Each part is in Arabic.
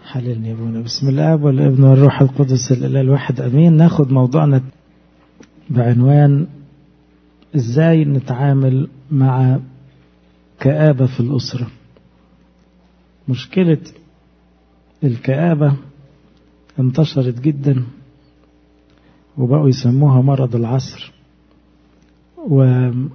حللني يا ابونا. بسم الله والابن والروح القدس الاله الواحد امين. ناخد موضوعنا بعنوان ازاي نتعامل مع كآبة في الأسرة. مشكلة الكآبة انتشرت جدا وبقوا يسموها مرض العصر، ويمكن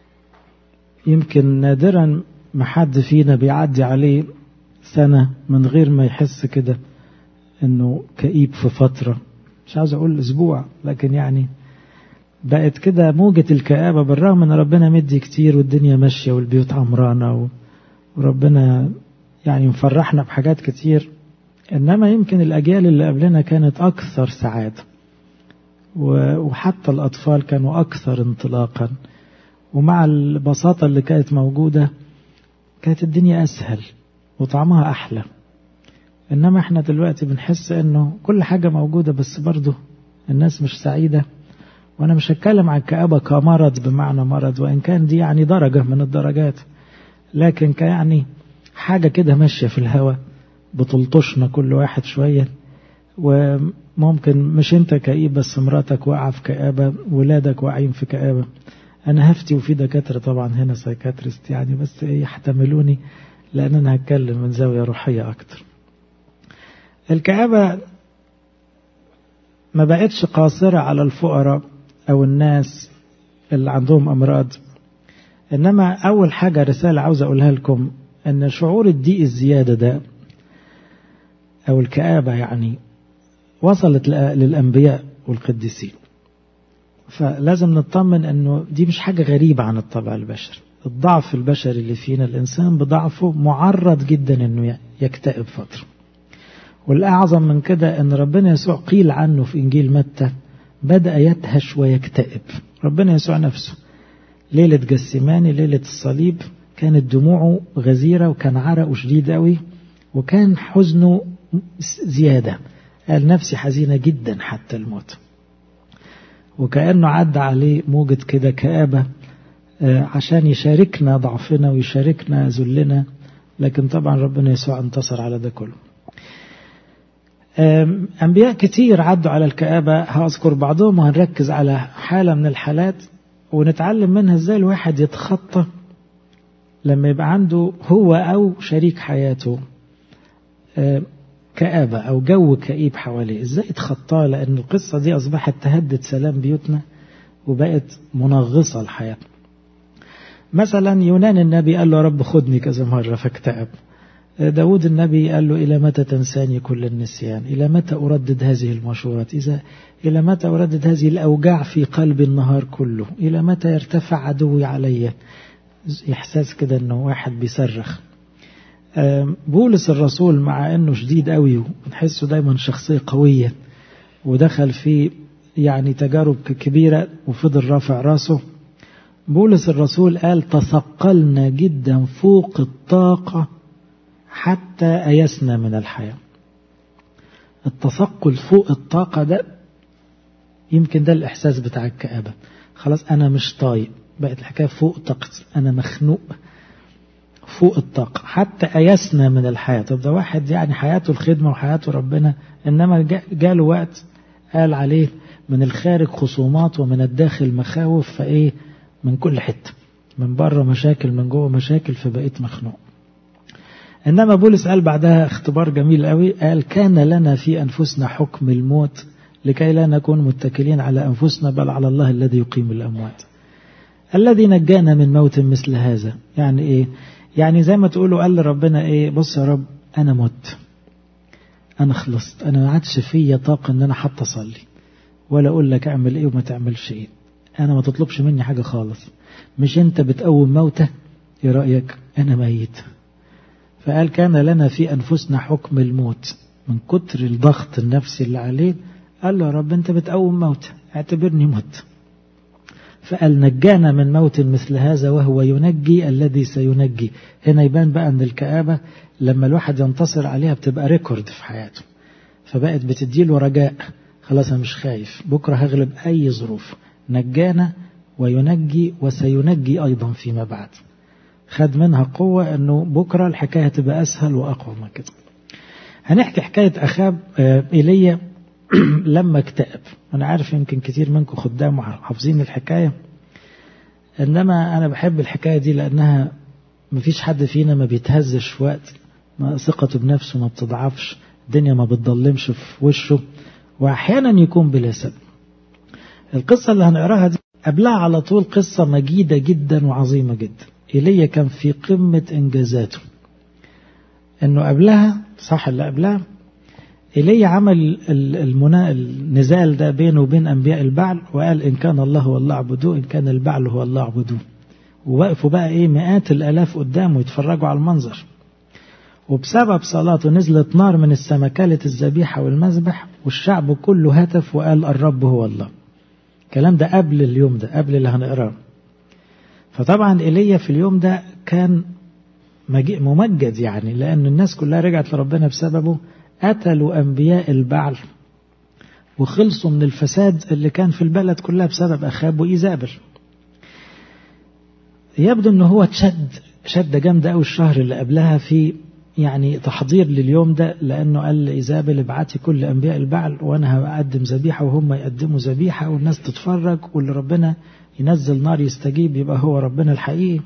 نادرا ما حد فينا بيعدي عليه سنة من غير ما يحس كده انه كئيب في فترة، مش عاوز اقول اسبوع، لكن يعني بقت كده موجة الكآبة، بالرغم ان ربنا مدي كتير والدنيا ماشية والبيوت عمرانة وربنا يعني مفرحنا بحاجات كتير، انما يمكن الاجيال اللي قبلنا كانت اكثر سعادة، وحتى الاطفال كانوا اكثر انطلاقا، ومع البساطة اللي كانت موجودة كانت الدنيا اسهل وطعمها احلى. انما احنا دلوقتي بنحس انه كل حاجة موجودة بس برضه الناس مش سعيدة. وانا مش هتكلم عن الكآبة كمرض بمعنى مرض، وان كان دي يعني درجة من الدرجات، لكن كيعني حاجة كده ماشية في الهواء بتلطشنا كل واحد شوية. وممكن مش انت كئيب بس مراتك واقعة في كآبة، ولادك واقعين في كآبة. انا هفتي وفي دكاترة طبعا هنا سايكاتريست يعني، بس يحتملوني لان انا هتكلم من زاوية روحية اكتر. الكآبة ما بقتش قاصرة على الفقراء او الناس اللي عندهم امراض، انما اول حاجة رسالة عاوز اقولها لكم ان شعور الضيق الزيادة ده او الكآبة يعني وصلت للانبياء والقديسين، فلازم نطمن انه دي مش حاجة غريبة عن الطبع البشري. الضعف البشري اللي فينا، الانسان بضعفه معرض جدا انه يكتئب فترة. والاعظم من كده ان ربنا يسوع قيل عنه في انجيل متى بدأ يدهش ويكتئب. ربنا يسوع نفسه ليلة جسيماني، ليلة الصليب، كانت دموعه غزيرة وكان عرقه شديد قوي وكان حزنه زيادة. قال نفسي حزينة جدا حتى الموت، وكأنه عدى عليه موجة كده كآبة عشان يشاركنا ضعفنا ويشاركنا ذلنا. لكن طبعا ربنا يسوع انتصر على ده كله. أنبياء كتير عدوا على الكآبة، هذكر بعضهم وهنركز على حالة من الحالات ونتعلم منها ازاي الواحد يتخطى لما يبقى عنده هو أو شريك حياته كآبة أو جو كئيب حواليه، ازاي يتخطاه، لأن القصة دي أصبحت تهدد سلام بيوتنا وبقت منغصة لحياتنا. مثلا يونان النبي قال له رب خدني كذا مرة فاكتئب. داود النبي قال له إلى متى تنساني كل النسيان، إلى متى أردد هذه المشورات، إلى متى أردد هذه الأوجاع في قلبي النهار كله، إلى متى يرتفع عدوي علي. إحساس كده أنه واحد بيصرخ. بولس الرسول مع أنه شديد قوي ونحسه دايما شخصية قوية ودخل في يعني تجارب كبيرة وفضل رافع راسه، بولس الرسول قال تثقلنا جدا فوق الطاقة حتى أيسنا من الحياة. التثقل فوق الطاقة ده يمكن ده الإحساس بتاع الكآبة. خلاص أنا مش طايق، بقت الحكاية فوق طاقتي، أنا مخنوق فوق الطاقة حتى أيسنا من الحياة. طب ده واحد يعني حياته الخدمة وحياته ربنا، إنما جاله وقت قال عليه من الخارج خصومات ومن الداخل مخاوف، فإيه من كل حتة، من بره مشاكل من جوه مشاكل، فبقيت مخنوق. إنما بولس قال بعدها اختبار جميل قوي، قال كان لنا في أنفسنا حكم الموت لكي لا نكون متكلين على أنفسنا بل على الله الذي يقيم الأموات الذي نجانا من موت مثل هذا. يعني إيه؟ يعني زي ما تقولوا قال لربنا إيه، بص يا رب أنا مت، أنا خلصت، أنا ما عادش فيا طاقة إن أنا حتى أصلي ولا أقول لك أعمل إيه وما تعملش إيه. أنا ما تطلبش مني حاجة خالص، مش أنت بتقوم موتة، إيه رأيك؟ أنا ميت. فقال كان لنا في أنفسنا حكم الموت، من كتر الضغط النفسي اللي عليه قال له يا رب أنت بتقوم موت، اعتبرني مت. فقال نجانا من موت مثل هذا وهو ينجي الذي سينجي. هنا يبان بقى أن الكآبة لما الواحد ينتصر عليها بتبقى ريكورد في حياته، فبقت بتديله رجاء، خلاص أنا مش خايف، بكرة هغلب أي ظروف. نجانا وينجي وسينجي أيضا فيما بعد. خد منها قوة أنه بكرة الحكاية تبقى أسهل وأقوى من كده. هنحكي حكاية أخاب إيليا لما اكتئب. أنا عارف يمكن كتير منكم خدام حافظين الحكاية، إنما أنا بحب الحكاية دي لأنها مفيش حد فينا ما بيتهزش في وقت ما ثقته بنفسه ما بتضعفش، الدنيا ما بتضلمش في وشه، وأحيانا يكون بلا سبب. القصة اللي هنقراها دي قبلها على طول قصة مجيدة جدا وعظيمة جدا. إيليا كان في قمة إنجازاته. إنه قبلها صح اللي قبلها إيليا عمل النزال ده بينه وبين أنبياء البعل، وقال إن كان الله هو الله اعبدوه، إن كان البعل هو الله اعبدوه. ووقفوا بقى مئات الآلاف قدامه يتفرجوا على المنظر. وبسبب صلاته نزلت نار من السماء كلت الذبيحة والمذبح، والشعب كله هتف وقال الرب هو الله. الكلام ده قبل اليوم ده، قبل اللي هنقراه. فطبعا إيليا في اليوم ده كان ممجد يعني، لأن الناس كلها رجعت لربنا بسببه. قتلوا أنبياء البعل وخلصوا من الفساد اللي كان في البلد كلها بسبب أخاب وإيزابل. يبدو أنه هو شد جامدة أوي الشهر اللي قبلها في يعني تحضير لليوم ده، لأنه قال لإيزابل ابعتي كل أنبياء البعل وأنا هقدم ذبيحة وهم يقدموا ذبيحة والناس تتفرج، واللي ربنا ينزل نار يستجيب يبقى هو ربنا الحقيقي.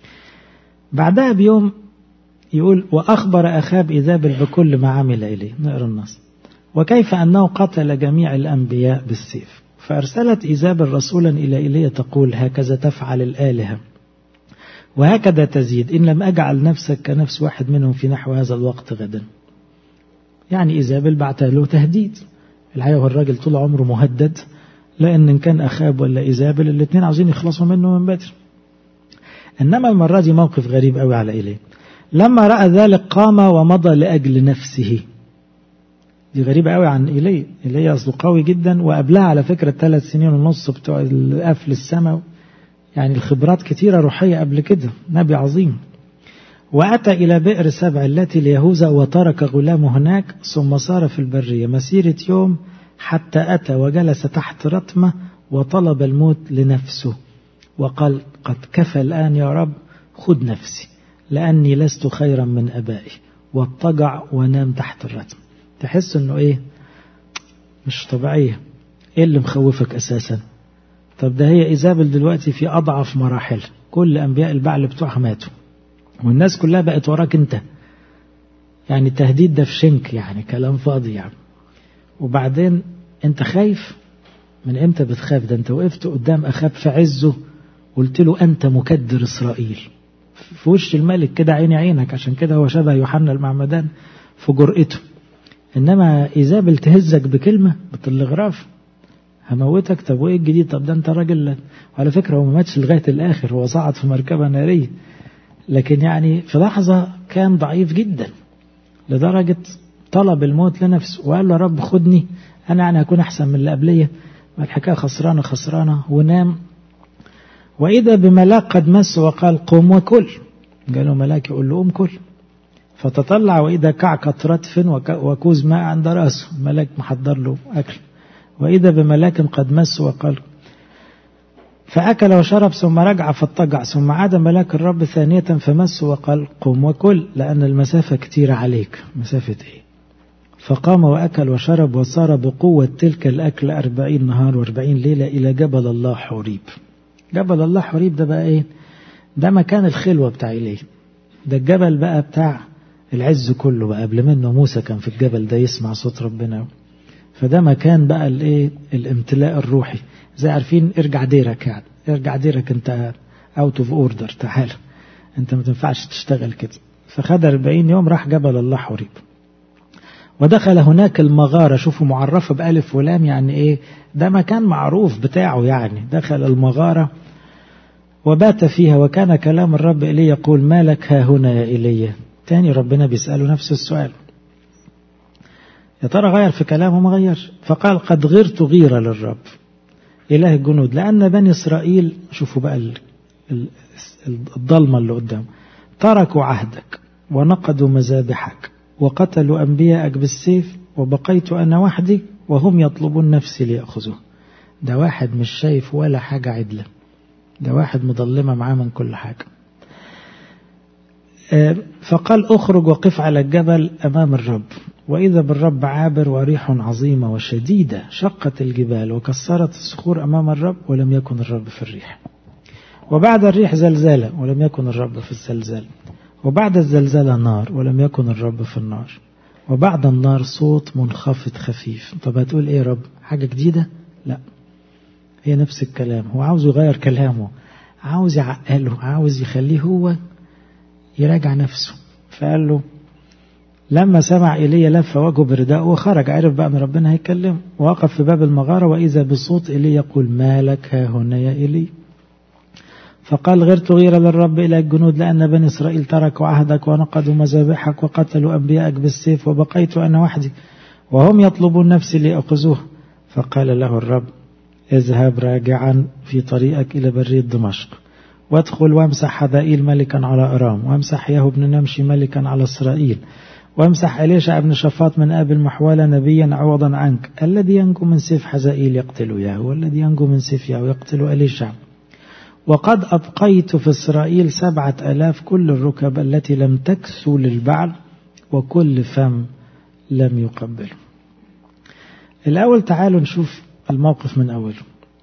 بعدها بيوم يقول وأخبر أخاب إيزابل بكل ما عمل إليه. نقرأ النص. وكيف أنه قتل جميع الأنبياء بالسيف. فأرسلت إيزابل رسولا إلى إيليا تقول هكذا تفعل الآلهة وهكذا تزيد إن لم أجعل نفسك كنفس واحد منهم في نحو هذا الوقت غدا. يعني إيزابل بعت له تهديد. الحقيقة هو الراجل طول عمره مهدد، لأن إن كان أخاب ولا إيزابل الاثنين عاوزين يخلصوا منه من بدري. إنما المرة دي موقف غريب قوي على إيليا. لما رأى ذلك قام ومضى لأجل نفسه. دي غريبة قوي عن إيليا. إيليا أصله قوي جدا، وقبلها على فكرة 3 سنين ونص بتوع قفل السماء، يعني الخبرات كتيرة روحية قبل كده، نبي عظيم. وأتى إلى بئر سبع التي ليهوذا وترك غلامه هناك، ثم صار في البرية مسيرة يوم حتى أتى وجلس تحت رتمة وطلب الموت لنفسه وقال قد كفى الآن يا رب خذ نفسي لأني لست خيرا من أبائي، واضطجع ونام تحت الرتم. تحس أنه مش طبيعية. اللي مخوفك أساسا؟ طب ده هي إيزابل دلوقتي في أضعف مراحل، كل أنبياء البعل بتوعها ماتوا والناس كلها بقت وراك أنت. يعني التهديد ده في شنك، يعني كلام فاضي يعني. وبعدين أنت خايف. من إمتى بتخاف؟ ده أنت وقفت قدام أخاب في عزه قلت له أنت مكدر إسرائيل في وش الملك كده، عيني عينك. عشان كده هو شبه يوحنا المعمدان في جرأته. إنما إيزابل تهزك بكلمة بتلغراف هموتك. طب وإيه الجديد؟ طب ده أنت راجل. وعلى فكرة هو ما ماتش لغاية الآخر، هو صعد في مركبة نارية، لكن يعني في لحظة كان ضعيف جدا لدرجة طلب الموت لنفسه وقال له رب خدني أنا يعني هكون أحسن من اللي قبلية، والحكاية خسرانة. ونام. وإذا بملاك قد مس وقال قم وكل. قالوا ملاك يقول له قم كل. فتطلع وإذا كعكة رتف وكوز ماء عند رأسه، ملاك محضر له أكل. وإذا بملاك قد مس وقال فأكل وشرب ثم رجع فاضطجع، ثم عاد ملاك الرب ثانية فمس وقال قم وكل لأن المسافة كتير عليك. مسافة إيه؟ فقام وأكل وشرب وصار بقوة تلك الأكل 40 نهار و40 ليلة إلى جبل الله حوريب. جبل الله حوريب ده بقى إيه؟ ده مكان الخلوة بتاع إليه. ده الجبل بقى بتاع العز كله بقى. قبل منه موسى كان في الجبل ده يسمع صوت ربنا. فده مكان بقى الامتلاء الروحي. زي عارفين ارجع ديرك، يعني ارجع ديرك انت اوت اوف اوردر، تعال انت ما تنفعش تشتغل كده. فخد 40 يوم راح جبل الله حوريب ودخل هناك المغارة. شوفوا معرفة بألف ولام، يعني ايه ده مكان معروف بتاعه. يعني دخل المغارة وبات فيها. وكان كلام الرب إليه يقول ما لك ها هنا يا إليه. تاني ربنا بيسأله نفس السؤال. يا ترى غير في كلامه؟ ما غيرش. فقال قد غرت غيرة للرب إله الجنود لأن بني إسرائيل، شوفوا بقى الضلمة اللي قدام، تركوا عهدك ونقضوا مذابحك وقتلوا أنبياءك بالسيف وبقيت أنا وحدي وهم يطلبون نفسي ليأخذوه. ده واحد مش شايف ولا حاجة عدلة، ده واحد مظلمة معاه من كل حاجة. فقال أخرج وقف على الجبل أمام الرب وإذا بالرب عابر وريح عظيمة وشديدة شقت الجبال وكسرت الصخور أمام الرب ولم يكن الرب في الريح. وبعد الريح زلزالة ولم يكن الرب في الزلزال. وبعد الزلزالة نار ولم يكن الرب في النار. وبعد النار صوت منخفض خفيف. طب هتقول إيه يا رب؟ حاجة جديدة؟ لا، هي نفس الكلام. هو عاوز يغير كلامه، عاوز يعقله، عاوز يخليه هو يراجع نفسه. فقال له لما سمع إيليا لف وجهه برداءه وخرج، عرف بقى أن ربنا هيكلم. ووقف في باب المغارة وإذا بصوت إيليا يقول ما لك ها هنا يا إيلي؟ فقال غرت غيرة للرب إلى الجنود لأن بني إسرائيل تركوا عهدك ونقضوا مذابحك وقتلوا أنبيائك بالسيف وبقيت أنا وحدي وهم يطلبون نفسي ليأخذوه. فقال له الرب اذهب راجعا في طريقك إلى برية دمشق وادخل وامسح حذائيل ملكا على أرام وامسح يهو بن نمشي ملكا على إسرائيل وامسح إليشع بن شفاط من آب المحولة نبيا عوضا عنك الذي ينجو من سيف حزائيل يقتل يهو والذي ينجو من سيف يهو يقتل إليشع. وقد أبقيت في إسرائيل 7,000 كل الركب التي لم تكسو للبعل وكل فم لم يقبل. الأول تعالوا نشوف الموقف من أوله.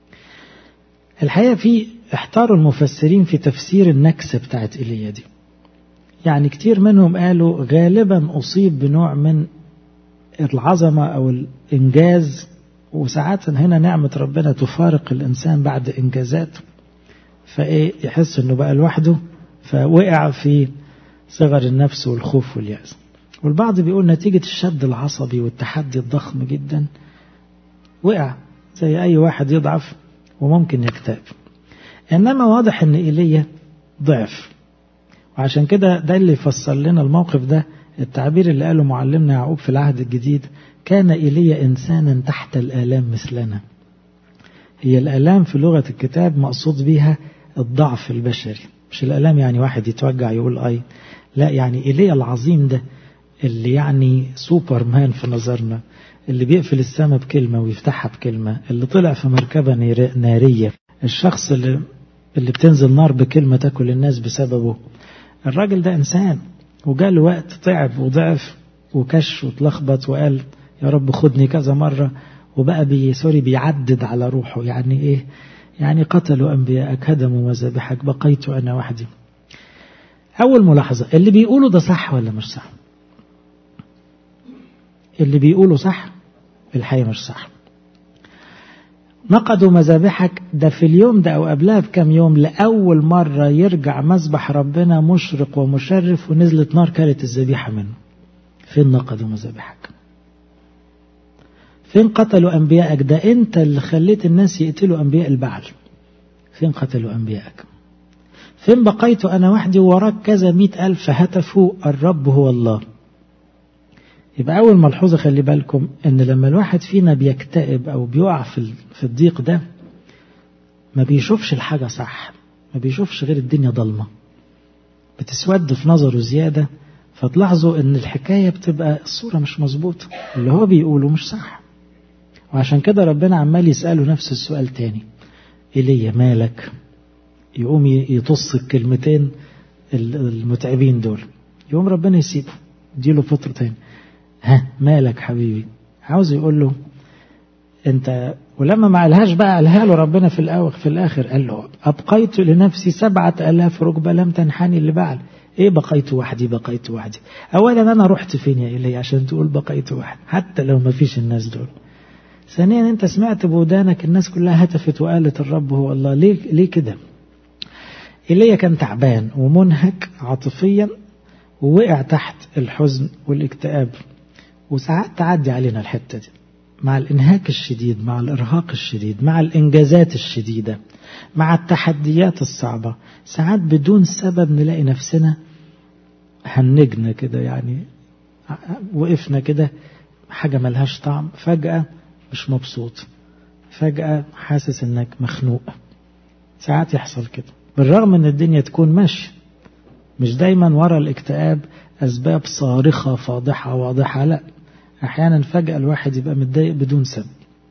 الحقيقة في احتاروا المفسرين في تفسير النكسة بتاعت إيليا دي. يعني كتير منهم قالوا غالبا أصيب بنوع من العظمة أو الإنجاز، وساعات هنا نعمة ربنا تفارق الإنسان بعد إنجازات، فإيه يحس أنه بقى لوحده، فوقع في صغر النفس والخوف واليأس. والبعض بيقول نتيجة الشد العصبي والتحدي الضخم جدا وقع زي أي واحد يضعف وممكن يكتئب. إنما واضح أن إيليا ضعف، وعشان كده ده اللي يفسر لنا الموقف ده التعبير اللي قاله معلمنا يعقوب في العهد الجديد: كان إيليا إنسانا تحت الآلام مثلنا. هي الآلام في لغة الكتاب مقصود بيها الضعف البشري، مش الآلام يعني واحد يتوجع يقول أي، لا، يعني إيليا العظيم ده اللي يعني سوبر مان في نظرنا، اللي بيقفل السماء بكلمة ويفتحها بكلمة، اللي طلع في مركبة نارية، الشخص اللي بتنزل نار بكلمة تاكل الناس بسببه. الراجل ده إنسان وجاله وقت تعب وضعف وكش وتلخبط وقال يا رب خدني كذا مرة، وبقى بيعدد على روحه. يعني إيه؟ يعني قتلوا أنبياءك هدموا مذابحك بقيت أنا وحدي. أول ملاحظة، اللي بيقوله ده صح ولا مش صح؟ اللي بيقوله صح؟ الحقيقة مش صح. نقضوا مذابحك ده في اليوم ده أو قبلها بكم يوم لأول مرة يرجع مذبح ربنا مشرق ومشرف ونزلت نار كانت الذبيحة منه. فين نقضوا مذابحك؟ فين قتلوا أنبيائك؟ ده أنت اللي خليت الناس يقتلوا أنبياء البعل. فين قتلوا أنبيائك؟ فين بقيت أنا وحدي وراك كذا 100,000 هتفوا الرب هو الله؟ يبقى أول ملحوظة خلي بالكم إن لما الواحد فينا بيكتئب أو بيقع في الضيق ده ما بيشوفش الحاجة صح، ما بيشوفش غير الدنيا ضلمة، بتسود في نظره زيادة، فتلاحظوا إن الحكاية بتبقى الصورة مش مظبوطة، اللي هو بيقوله مش صح. وعشان كده ربنا عمال يسأله نفس السؤال تاني: إيليا مالك؟ يقوم يطص الكلمتين المتعبين دول، يقوم ربنا يسيبه يديله فترة تاني. ها مالك حبيبي؟ عاوز يقول له انت، ولما ما قالهاش بقى قالها له ربنا في الآخر قال له أبقيت لنفسي 7,000 ركبة لم تنحني لبعل. ايه بقيت وحدي؟ بقيت وحدي. اولا انا رحت فين يا إلهي عشان تقول بقيت وحدي حتى لو ما فيش الناس دول؟ ثانيا انت سمعت بودانك الناس كلها هتفت وقالت الرب هو الله. ليه كده؟ إيليا كان تعبان ومنهك عاطفيا ووقع تحت الحزن والاكتئاب. وساعات تعدي علينا الحتة دي مع الإنهاك الشديد، مع الإرهاق الشديد، مع الإنجازات الشديدة، مع التحديات الصعبة، ساعات بدون سبب نلاقي نفسنا هنجنا كده، يعني وقفنا كده حاجة ملهاش طعم، فجأة مش مبسوط، فجأة حاسس انك مخنوق. ساعات يحصل كده بالرغم ان الدنيا تكون ماشية. مش دايما ورا الاكتئاب أسباب صارخة فاضحة واضحة، لا، أحيانا فجأة الواحد يبقى متضايق بدون سبب.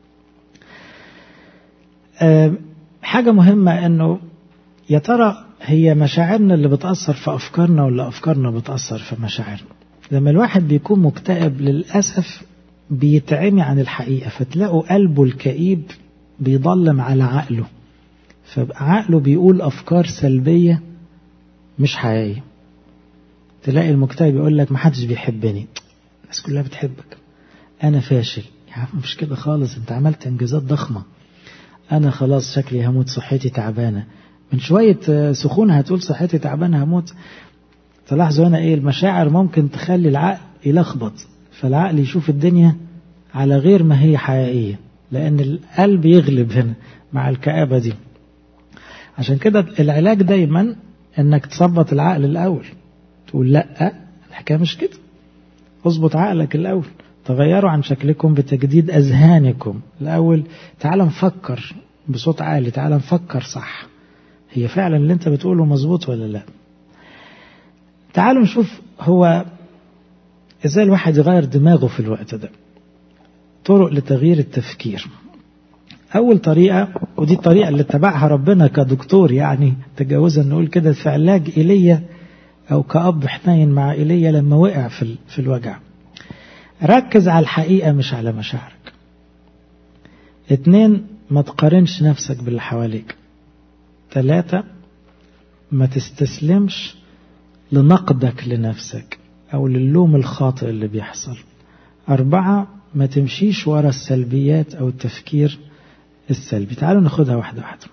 حاجة مهمة أنه يا ترى هي مشاعرنا اللي بتأثر في أفكارنا ولا أفكارنا بتأثر في مشاعرنا؟ لما الواحد بيكون مكتئب للأسف بيتعمي عن الحقيقة، فتلاقوا قلبه الكئيب بيضلم على عقله، فعقله بيقول أفكار سلبية مش حقيقية. تلاقي المكتئب يقول لك محدش بيحبني، الناس كلها بتحبك، أنا فاشل. يا عم مش كده خالص، أنت عملت إنجازات ضخمة. أنا خلاص شكلي هموت، صحتي تعبانة، من شوية سخونة هتقول صحتي تعبانة هموت. تلاحظوا هنا إيه؟ المشاعر ممكن تخلي العقل يلخبط، فالعقل يشوف الدنيا على غير ما هي حقيقية، لأن القلب يغلب هنا مع الكآبة دي. عشان كده العلاج دايما انك تثبط العقل الاول، تقول لا الحكاية مش كده، اظبط عقلك الاول، تغيروا عن شكلكم بتجديد اذهانكم الاول. تعال نفكر بصوت عالي، تعال نفكر صح، هي فعلا اللي انت بتقوله مظبوط ولا لا. تعالوا نشوف هو ازاي الواحد يغير دماغه في الوقت ده. طرق لتغيير التفكير. أول طريقة، ودي الطريقة اللي اتبعها ربنا كدكتور، يعني تجاوزا نقول كده، في علاج إيليا أو كأب حنين مع إيليا لما وقع في الوجع. ركز على الحقيقة مش على مشاعرك. 2، ما تقارنش نفسك باللي حواليك. 3، ما تستسلمش لنقدك لنفسك أو للوم الخاطئ اللي بيحصل. 4، ما تمشيش ورا السلبيات أو التفكير السلبي. تعالوا ناخدها واحدة واحدة.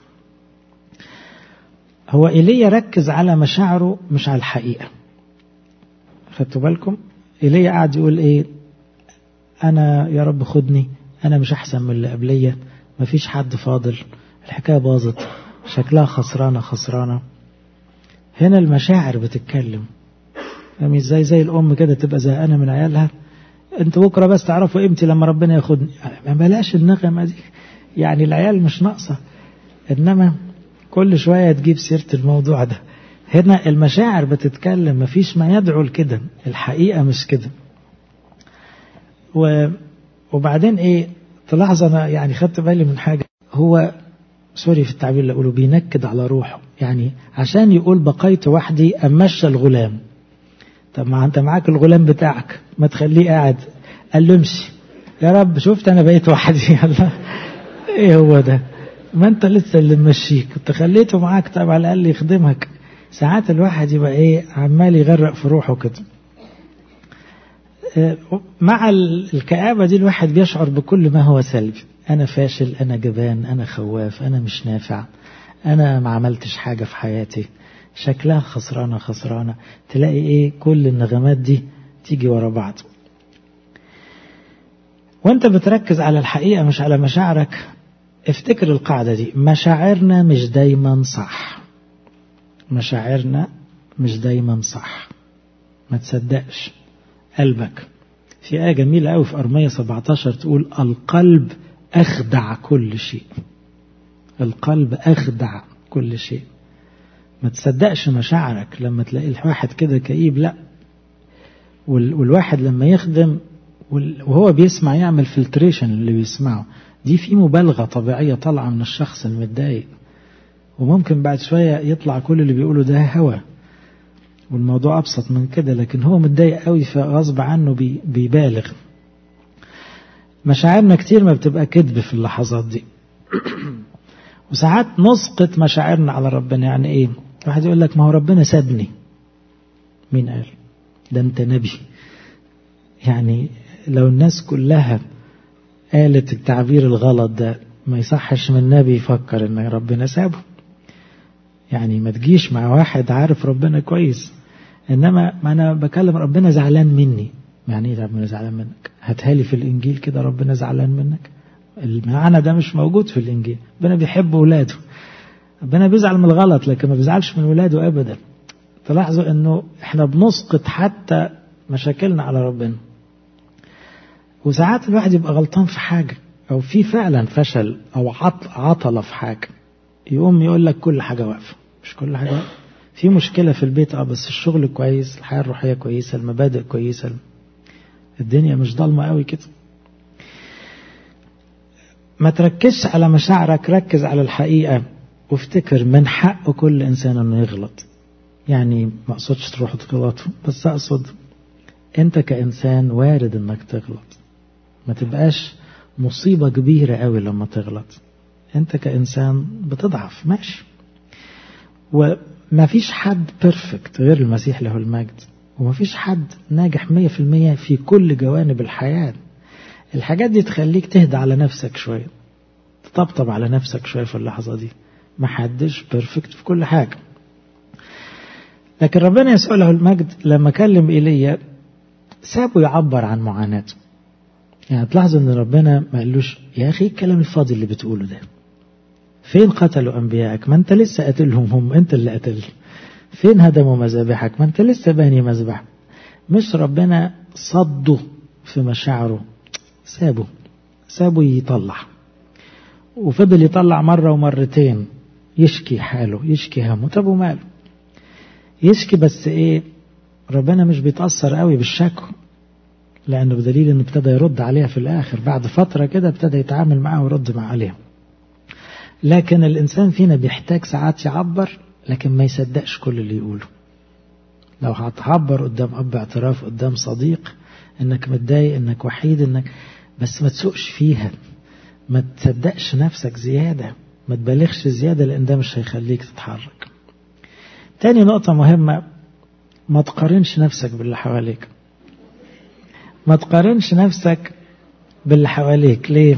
هو إيليا ركز على مشاعره مش على الحقيقة. خدتوا بالكم؟ إيليا قاعد يقول إيه؟ أنا يا رب خدني، أنا مش أحسن من اللي قبلية، مفيش حد فاضل، الحكاية باظت، شكلها خسرانة. هنا المشاعر بتتكلم. مش زي الأم كده تبقى زهقانة من عيالها، انت بكرة بس تعرفوا قيمتي لما ربنا ياخدني. ما بلاش النغمة دي، يعني العيال مش ناقصة، إنما كل شوية تجيب سيرة الموضوع ده. هنا المشاعر بتتكلم، مفيش ما يدعو لكده، الحقيقة مش كده. وبعدين ايه؟ تلاحظ انا يعني خدت بالي من حاجة، هو سوري في التعبير اللي اقوله، بينكد على روحه. يعني عشان يقول بقيت وحدي أمشى الغلام. طب ما انت معاك الغلام بتاعك، ما تخليه قاعد. قال له امشي يا رب، شفت انا بقيت وحدي. الله، ايه هو ده؟ ما انت لسه اللي ممشيك، كنت خليته معاك، طب على الاقل يخدمك. ساعات الواحد يبقى ايه، عمال يغرق في روحه كده. مع الكآبة دي الواحد بيشعر بكل ما هو سلبي. انا فاشل، انا جبان، انا خواف، انا مش نافع، انا ما عملتش حاجة في حياتي، شكلها خسرانة. تلاقي ايه؟ كل النغمات دي تيجي ورا بعض. وانت بتركز على الحقيقة مش على مشاعرك، افتكر القاعدة دي، مشاعرنا مش دايما صح. مشاعرنا مش دايما صح، ما تصدقش قلبك. في آية جميلة قوي في أرمية 17 تقول القلب أخدع كل شيء. القلب أخدع كل شيء. ما تصدقش مشاعرك لما تلاقي الواحد كده كئيب، لا. والواحد لما يخدم وهو بيسمع يعمل فلتريشن اللي بيسمعه، دي في مبالغة طبيعية طالعة من الشخص المتضايق، وممكن بعد شوية يطلع كل اللي بيقوله ده هوا، والموضوع أبسط من كده، لكن هو متضايق قوي فغصب عنه بيبالغ. مشاعرنا كتير ما بتبقى كذب في اللحظات دي. وساعات نسقط مشاعرنا على ربنا. يعني ايه؟ واحد يقول لك ما هو ربنا سابني. مين قال؟ ده انت نبي. يعني لو الناس كلها قالت التعبير الغلط ده، ما يصحش من نبي يفكر ان ربنا سابه. يعني ما تجيش مع واحد عارف ربنا كويس. انما ما انا بكلم ربنا زعلان مني. يعني ايه ربنا زعلان منك؟ هاتهالي في الانجيل كده ربنا زعلان منك. المعنى ده مش موجود في الانجيل. ربنا بيحب ولاده، ربنا بيزعل من الغلط لكن ما بيزعلش من ولاده ابدا. تلاحظوا انه احنا بنسقط حتى مشاكلنا على ربنا. وساعات الواحد يبقى غلطان في حاجة او في فعلا فشل او عطلة في حاجة، يقوم يقول لك كل حاجة واقفة. مش كل حاجة واقفة، في مشكلة في البيت بس الشغل كويس، الحياة الروحية كويسة، المبادئ كويسة، الدنيا مش ضلمة قوي كده. ما تركزش على مشاعرك، ركز على الحقيقة، وافتكر من حق كل إنسان أنه يغلط. يعني ما أقصدش تروحوا تغلطوا، بس أقصد انت كإنسان وارد انك تغلط، ما تبقاش مصيبة كبيرة قوي لما تغلط. انت كإنسان بتضعف، ماشي. وما فيش حد بيرفكت غير المسيح له المجد، وما فيش حد ناجح 100% في كل جوانب الحياة. الحاجات دي تخليك تهدى على نفسك شوية، تطبطب على نفسك شوية في اللحظة دي. ما حدش بيرفكت في كل حاجة. لكن ربنا يسوع له المجد لما كلم إيليا سابه يعبر عن معاناته. يعني تلاحظوا ان ربنا ما قالوش يا اخي الكلام الفاضي اللي بتقوله ده، فين قتلوا انبيائك؟ ما انت لسه قتلهم، هم انت اللي قتل. فين هدموا مذابحك؟ ما انت لسه باني مذبح. مش ربنا صده في مشاعره، سابه يطلع. وفضل يطلع مرة ومرتين، يشكي حاله، يشكي همه. طب وماله يشكي؟ بس ايه، ربنا مش بيتأثر قوي بالشكوى، لأنه بدليل أنه ابتدى يرد عليها في الآخر. بعد فترة كده ابتدى يتعامل معها ويرد عليها. لكن الإنسان فينا بيحتاج ساعات يعبر، لكن ما يصدقش كل اللي يقوله. لو هتعبر قدام أب اعتراف، قدام صديق، أنك متضايق، أنك وحيد، أنك بس ما تسوقش فيها، ما تصدقش نفسك زيادة، ما تبالغش زيادة، لأن ده مش هيخليك تتحرك. تاني نقطة مهمة، ما تقارنش نفسك باللي حواليك. ما تقارنش نفسك باللي حواليك. ليه؟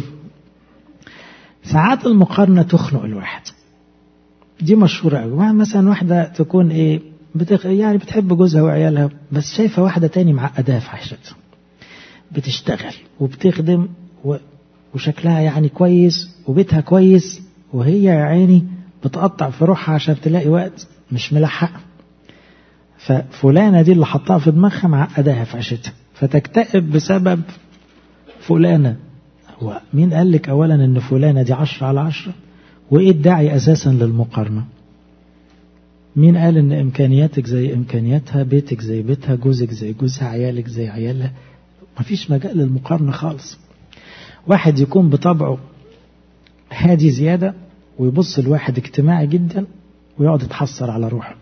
ساعات المقارنة تخنق الواحد. دي مشهورة قوي. مثلا واحدة تكون ايه، يعني بتحب جوزها وعيالها، بس شايفة واحدة تاني معقدها في عيشتها، بتشتغل وبتخدم وشكلها يعني كويس وبيتها كويس، وهي يا عيني بتقطع في روحها عشان تلاقي وقت، مش ملحقة. ففلانة دي اللي حطها في دماغها معقدها في عيشتها، فتكتئب بسبب فلانة. مين قال لك أولا أن فلانة دي 10/10؟ وإيه الداعي أساسا للمقارنة؟ مين قال أن إمكانياتك زي إمكانياتها، بيتك زي بيتها، جوزك زي جوزها، عيالك زي عيالها؟ مفيش مجال للمقارنة خالص. واحد يكون بطبعه هادي زيادة ويبص لواحد اجتماعي جدا ويقعد يتحسر على روحه.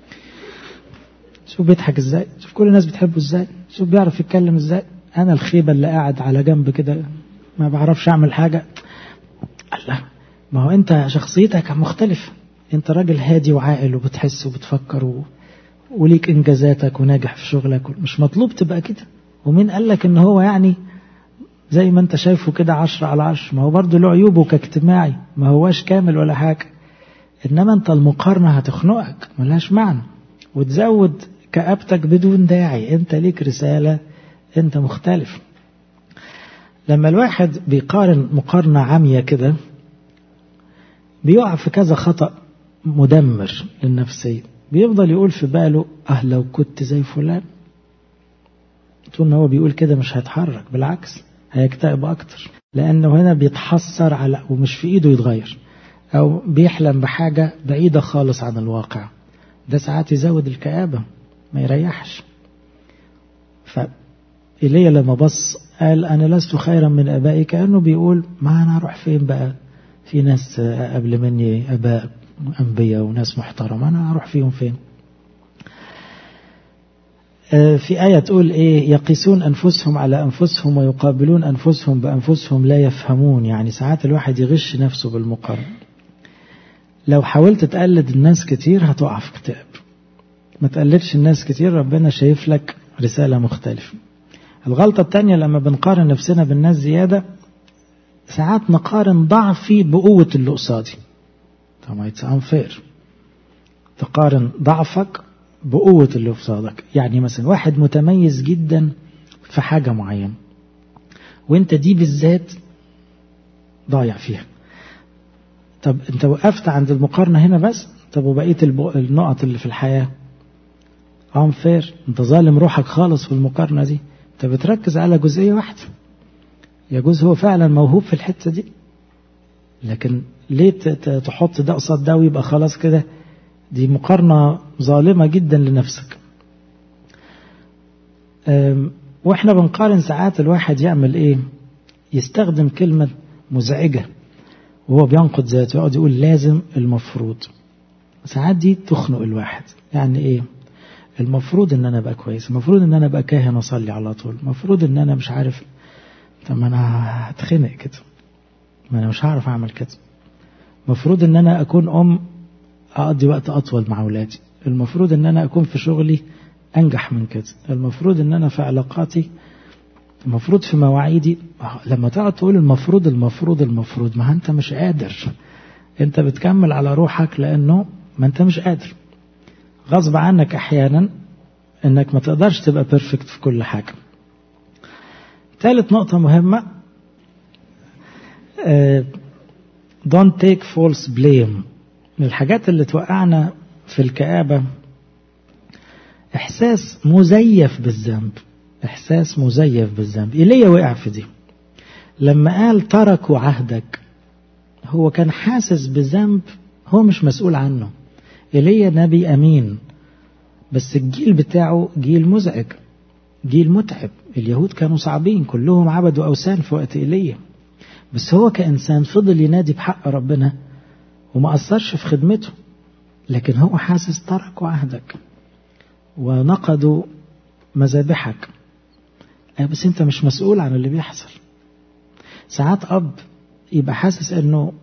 شوف بيضحك ازاي، شوف كل الناس بتحبه ازاي، شوف بيعرف يتكلم ازاي، انا الخيبة اللي قاعد على جنب كده ما بعرفش اعمل حاجة. الله، ما هو انت شخصيتك مختلفة، انت راجل هادي وعاقل وبتحس وبتفكر وليك انجازاتك وناجح في شغلك، مش مطلوب تبقى كده. ومين قال لك ان هو يعني زي ما انت شايفه كده 10/10؟ ما هو برضه له عيوبه كاجتماعي، ما هواش كامل ولا حاجة. انما انت المقارنة هتخنقك، ملهاش معنى، وتزود كآبتك بدون داعي. انت ليك رسالة، انت مختلف. لما الواحد بيقارن مقارنة عامية كده بيقع في كذا خطأ مدمر للنفسية. بيفضل يقول في باله لو كنت زي فلان. طول ما هو بيقول كده مش هيتحرك، بالعكس هيكتئب أكتر، لأنه هنا بيتحسر على ومش في إيده يتغير، أو بيحلم بحاجة بعيدة خالص عن الواقع. ده ساعات يزود الكآبة، ما يريحش. فإليه لما بص قال أنا لست خيرا من أبائي، كأنه بيقول ما أنا أروح فين بقى؟ في ناس قبل مني أباء أنبياء وناس محترمة، أنا أروح فيهم فين؟ في آية تقول إيه؟ يقيسون أنفسهم على أنفسهم ويقابلون أنفسهم بأنفسهم لا يفهمون. يعني ساعات الواحد يغش نفسه بالمقارنة. لو حاولت تقلد الناس كتير هتقع في اكتئاب. ما تقلدش الناس كتير، ربنا شايف لك رسالة مختلفة. الغلطة التانية لما بنقارن نفسنا بالناس زيادة، ساعات نقارن ضعفي بقوة اللي قصادي. طبعا it's unfair تقارن ضعفك بقوة اللي قصادك. يعني مثلا واحد متميز جدا في حاجة معينة وانت دي بالذات ضايع فيها. طب انت وقفت عند المقارنة هنا بس، طب وبقية النقط اللي في الحياة unfair. انت ظالم روحك خالص في المقارنة دي. انت بتركز على جزئية واحدة، يجوز هو فعلا موهوب في الحتة دي، لكن ليه تحط ده قصاد ده ويبقى خلاص كده؟ دي مقارنة ظالمة جدا لنفسك. واحنا بنقارن ساعات الواحد يعمل ايه؟ يستخدم كلمة مزعجة وهو بينقد ذاته، يقعد يقول لازم، المفروض. ساعات دي تخنق الواحد. يعني ايه؟ المفروض ان انا ابقى كويس، المفروض ان انا ابقى كاهن اصلي على طول، المفروض ان انا مش عارف. طب ما انا هتخنق كده، ما انا مش هعرف اعمل كده. المفروض ان انا اكون اقضي وقت اطول مع اولادي، المفروض ان انا اكون في شغلي انجح من كده، المفروض ان انا في علاقاتي، المفروض في مواعيدي. لما تقعد تقول المفروض المفروض المفروض، ما انت مش قادر، انت بتكمل على روحك لانه ما انت مش قادر. غصب عنك احيانا انك ما تقدرش تبقى بيرفكت في كل حاجة. ثالث نقطة مهمة، don't take false blame. من الحاجات اللي توقعنا في الكآبة إحساس مزيف بالذنب، إحساس مزيف بالذنب. إيليا وقع في دي لما قال تركوا عهدك. هو كان حاسس بذنب هو مش مسؤول عنه. إيليا نبي أمين، بس الجيل بتاعه جيل مزعج، جيل متعب. اليهود كانوا صعبين، كلهم عبدوا أوثان في وقت إيليا، بس هو كإنسان فضل ينادي بحق ربنا وما أثرش في خدمته. لكن هو حاسس تركوا عهدك ونقضوا مذابحك. بس انت مش مسؤول عن اللي بيحصل. ساعات أب يبقى حاسس انه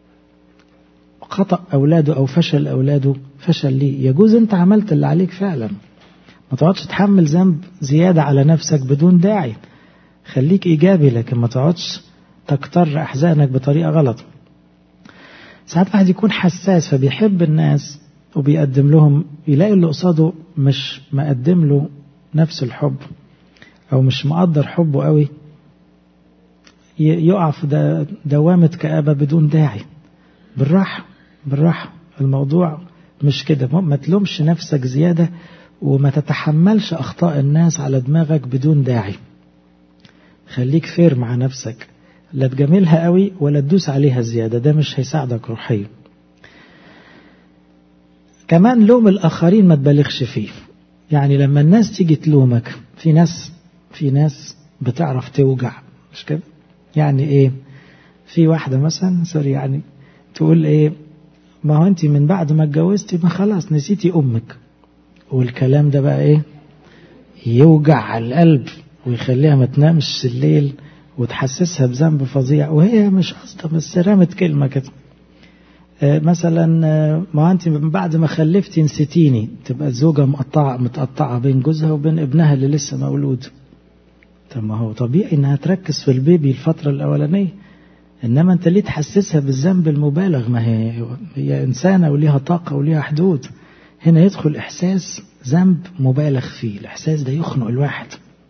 خطأ أولاده أو فشل أولاده فشل ليه. يجوز انت عملت اللي عليك فعلا، ما تقعدش تحمل ذنب زيادة على نفسك بدون داعي. خليك إيجابي، لكن ما تقعدش تكتر أحزانك بطريقة غلط. ساعات واحد يكون حساس فبيحب الناس وبيقدم لهم، يلاقي اللي قصاده مش مقدم له نفس الحب أو مش مقدر حبه قوي، يقع في دوامة كآبة بدون داعي. بالراحة بالراحة، الموضوع مش كده. ما تلومش نفسك زيادة وما تتحملش أخطاء الناس على دماغك بدون داعي. خليك فير مع نفسك، لا تجاملها قوي ولا تدوس عليها زيادة، ده مش هيساعدك روحيا. كمان لوم الآخرين ما تبالغش فيه. يعني لما الناس تيجي تلومك، في ناس بتعرف توجع، مش كده؟ يعني ايه؟ في واحدة مثلا يعني تقول ايه، ما هو انت من بعد ما اتجوزتي ما خلاص نسيتي امك. والكلام ده بقى ايه؟ يوجع على القلب ويخليها ما تنامش الليل وتحسسها بذنب فظيع، وهي مش قصدها بس رمت كلمة كده. مثلا ما انت من بعد ما خلفتي نسيتيني. تبقى الزوجة متقطعة بين جوزها وبين ابنها اللي لسه مولود. طب ما هو طبيعي انها تركز في البيبي الفترة الاولانية، انما انت ليه تحسسها بالذنب المبالغ؟ ما هي انسانة وليها طاقة وليها حدود. هنا يدخل احساس ذنب مبالغ فيه، الاحساس ده يخنق الواحد.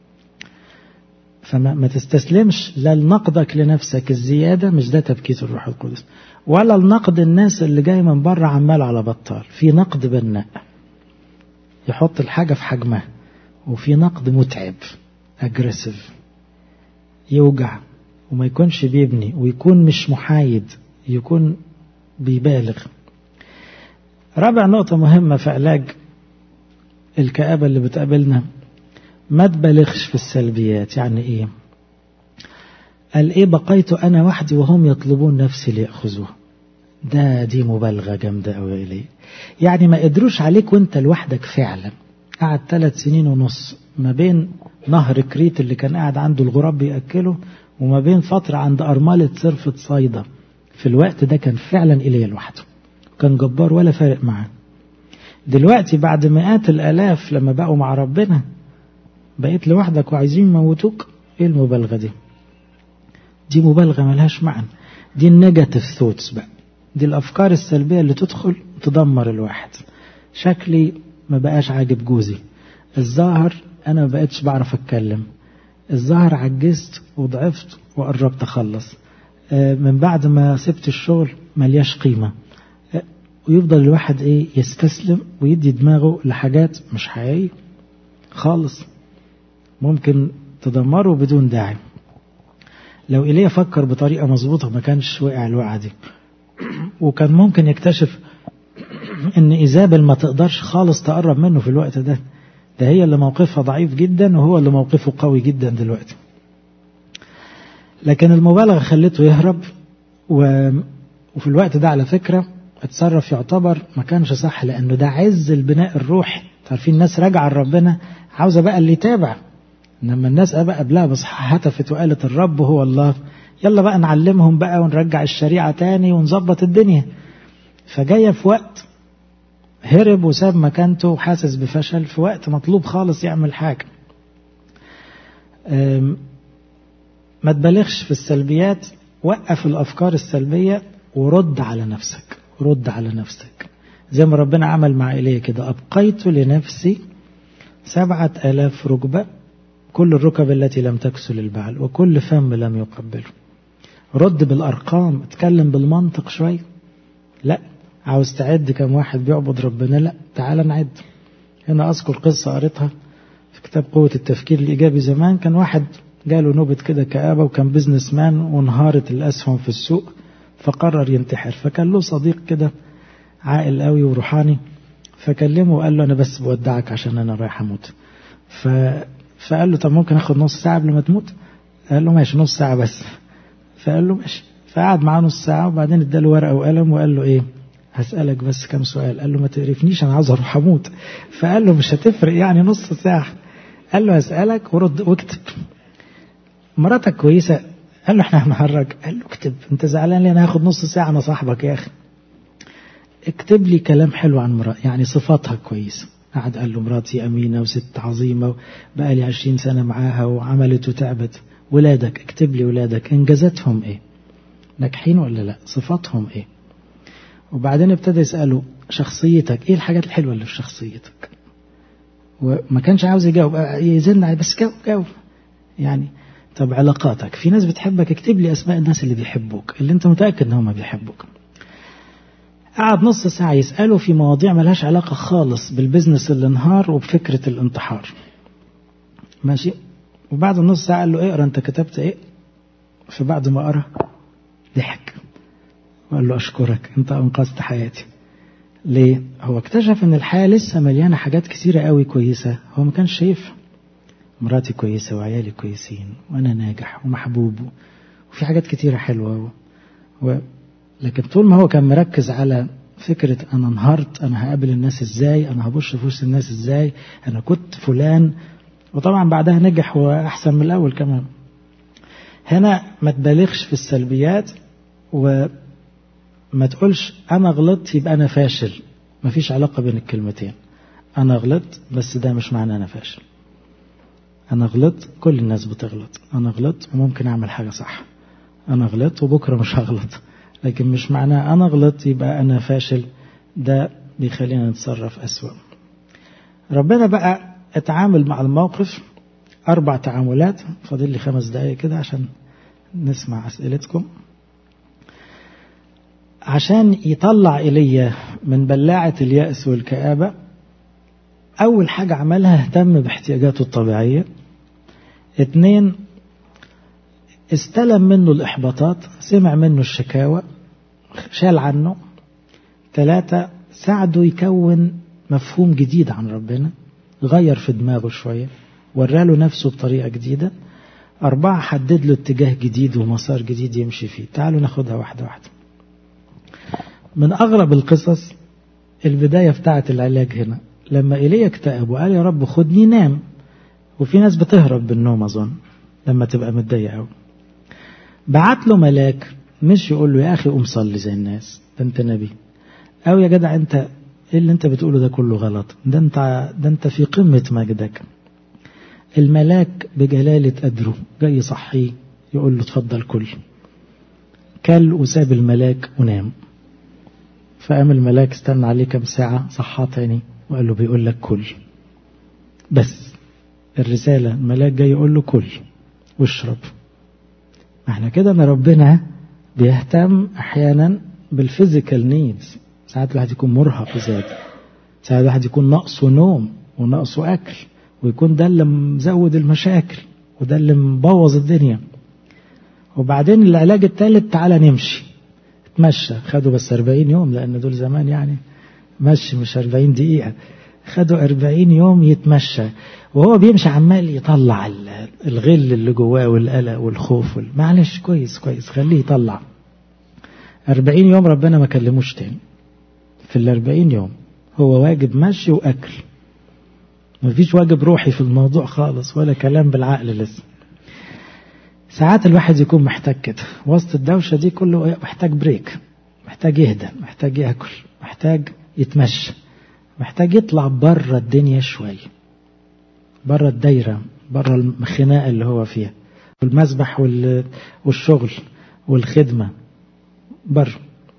فما تستسلمش لا لنقدك لنفسك الزيادة، مش ده تبكيت الروح القدس، ولا لنقد الناس اللي جاي من بره عمال على بطال. في نقد بناء يحط الحاجة في حجمها، وفي نقد متعب اجريسيف يوجع وما يكونش بيبني، ويكون مش محايد، يكون بيبالغ. رابع نقطة مهمة في علاج الكآبة اللي بتقابلنا، ما تبالغش في السلبيات. يعني ايه؟ قال ايه؟ بقيت انا وحدي وهم يطلبون نفسي ليأخذوها. دي مبالغة جامدة قوي إليه. يعني ما قدروش عليك وانت لوحدك فعلا. قعد 3 سنين ونص ما بين نهر كريت اللي كان قاعد عنده الغراب بيأكله، وما بين فترة عند أرملة صرفة صيدا. في الوقت ده كان فعلا إليه لوحده، كان جبار ولا فارق معاه. دلوقتي بعد مئات الآلاف لما بقوا مع ربنا، بقيت لوحدك وعايزين يموتوك. ايه المبالغة دي؟ دي مبالغة ملهاش معنى. دي النيجاتيف ثوتس بقى، دي الأفكار السلبية اللي تدخل تدمر الواحد. شكلي ما بقاش عاجب جوزي، الظاهر أنا ما بقيتش بعرف أتكلم، الظاهر عجزت وضعفت وقربت أخلص، من بعد ما سبت الشغل ملياش قيمة. ويفضل الواحد يستسلم ويدي دماغه لحاجات مش حقيقية خالص، ممكن تدمره بدون داعي. لو إليه فكر بطريقة مظبوطة ما كانش وقع الوقعة دي. وكان ممكن يكتشف ان إيزابل ما تقدرش خالص تقرب منه في الوقت ده. ده هي اللي موقفها ضعيف جدا وهو اللي موقفه قوي جدا دلوقتي. لكن المبالغة خلته يهرب. وفي الوقت ده على فكرة اتصرف يعتبر ما كانش صح، لأنه ده عز البناء الروحي تعرفين الناس راجعة لربنا عاوزة بقى اللي يتابع. لما الناس بقى قبلها بصحة هتفت وقالت الرب هو الله، يلا بقى نعلمهم بقى ونرجع الشريعة تاني ونظبط الدنيا. فجاية في وقت هرب وساب مكانته وحاسس بفشل، في وقت مطلوب خالص يعمل حاجة. ما تبالغش في السلبيات، وقف الأفكار السلبية ورد على نفسك، رد على نفسك زي ما ربنا عمل مع إيليا كده. أبقيت لنفسي 7,000 ركبة، كل الركب التي لم تكسل البعل وكل فم لم يقبله. رد بالأرقام، اتكلم بالمنطق شوي. لا عاوز تعد كم واحد بيعبد ربنا؟ لا، تعال نعد. هنا أذكر قصة قريتها في كتاب قوة التفكير الإيجابي زمان. كان واحد جاله نوبة كده كآبة، وكان بيزنس مان وانهارت الأسهم في السوق، فقرر ينتحر. فكان له صديق كده عاقل قوي وروحاني، فكلمه وقال له أنا بس بودعك عشان أنا رايح أموت. فقال له طب ممكن أخد نص ساعة قبل ما تموت؟ قال له ماشي، نص ساعة بس. فقال له ماشي. فقعد معاه نص ساعة، وبعدين اداله ورقة وقلم وقال له إيه، هسألك بس كم سؤال. قال له ما تقرفنيش، أنا عاوز أروح أموت. فقال له مش هتفرق يعني نص ساعة. قال له هسألك ورد واكتب. مراتك كويسة؟ قال له احنا هنهرج. قال له اكتب، انت زعلان ليه؟ انا هاخد نص ساعة، انا صاحبك يا اخي. اكتب لي كلام حلو عن مراتي، يعني صفاتها كويسة. قعد قال له مراتي أمينة وست عظيمة، بقى لي 20 سنة معاها وعملت وتعبت. ولادك، اكتب لي ولادك انجازاتهم ايه، ناجحين ولا لا، صفاتهم ايه. وبعدين ابتدى يسأله شخصيتك ايه، الحاجات الحلوة اللي في شخصيتك. وما كانش عاوز يجاوب، يزن عليه بس جاوب يعني. طب علاقاتك، في ناس بتحبك، اكتب لي اسماء الناس اللي بيحبوك، اللي انت متأكد انهم بيحبوك. قعد نص ساعة يسأله في مواضيع ملهاش علاقة خالص بالبزنس اللي انهار وبفكرة الانتحار. ماشي. وبعد النص ساعة قال له اقرأ انت كتبت ايه. فبعد ما قرأ ضحك وقال له اشكرك، انت انقذت حياتي. ليه؟ هو اكتشف ان الحياة لسه مليانة حاجات كثيرة قوي كويسة هو ما كانش شايفها. مراتي كويسة وعيالي كويسين وانا ناجح ومحبوب وفي حاجات كتيرة حلوة لكن طول ما هو كان مركز على فكرة أنا انهارت، أنا هقابل الناس إزاي، أنا هبش في وسط الناس إزاي، أنا كنت فلان. وطبعا بعدها نجح وأحسن من الأول كمان. هنا ما تبالغش في السلبيات، وما تقولش أنا غلطت يبقى أنا فاشل. ما فيش علاقة بين الكلمتين. أنا غلطت بس ده مش معنى أنا فاشل. أنا غلطت، كل الناس بتغلط. أنا غلطت وممكن أعمل حاجة صح. أنا غلطت وبكرة مش هغلط، لكن مش معناه أنا غلطت يبقى أنا فاشل. ده بيخلينا نتصرف أسوأ. ربنا بقى اتعامل مع الموقف 4 تعاملات. فاضل لي 5 دقايق كده عشان نسمع أسئلتكم. عشان يطلع إيليا من بلاعة اليأس والكآبة، أول حاجة عملها اهتم باحتياجاته الطبيعية. 2 استلم منه الإحباطات، سمع منه الشكاوى، شال عنه. 3 ساعده يكون مفهوم جديد عن ربنا، غير في دماغه شوية، وراله نفسه بطريقة جديدة. 4 حدد له اتجاه جديد ومسار جديد يمشي فيه. تعالوا ناخدها واحدة واحدة. من أغرب القصص البداية بتاعة العلاج هنا، لما إيليا اكتئب وقال يا رب خدني نام. وفي ناس بتهرب بالنوم أظن لما تبقى متضايق قوي. بعت له ملاك مش يقول له يا أخي قوم صلي زي الناس، ده أنت نبي، أو يا جدع أنت إيه اللي أنت بتقوله ده كله غلط، ده أنت في قمة مجدك. الملاك بجلالة قدره جاي يصحيه يقول له اتفضل كل وساب الملاك ونام. فقام الملاك استنى عليه كم ساعة، صحاه تاني وقال له بيقول لك كل. بس الرسالة الملاك جاي يقول له كل واشرب. احنا كده ان ربنا بيهتم احيانا بالفيزيكال نيدز. ساعات الواحد يكون مرهق زيادة، ساعات الواحد يكون نقصه نوم ونقصه اكل، ويكون ده اللي مزود المشاكل وده اللي مبوظ الدنيا. وبعدين العلاج الثالث تعالى نمشي، اتمشى. خدوا بس 40 يوم لان دول زمان يعني مشي مش 40 دقيقة. خدوا 40 يوم يتمشى، وهو بيمشي عمال يطلع الغل اللي جواه والقلق والخوف معلش كويس خليه يطلع. 40 يوم ربنا ما كلموش تاني. في 40 يوم هو واجب مشي وأكل. مفيش واجب روحي في الموضوع خالص ولا كلام بالعقل لسه. ساعات الواحد يكون محتاج كده وسط الدوشة دي كله، محتاج بريك، محتاج يهدى، محتاج يأكل، محتاج يتمشى، محتاج يطلع بره الدنيا شوية، بره الدايرة، بره الخناقة اللي هو فيها، والمسبح والشغل والخدمة بره.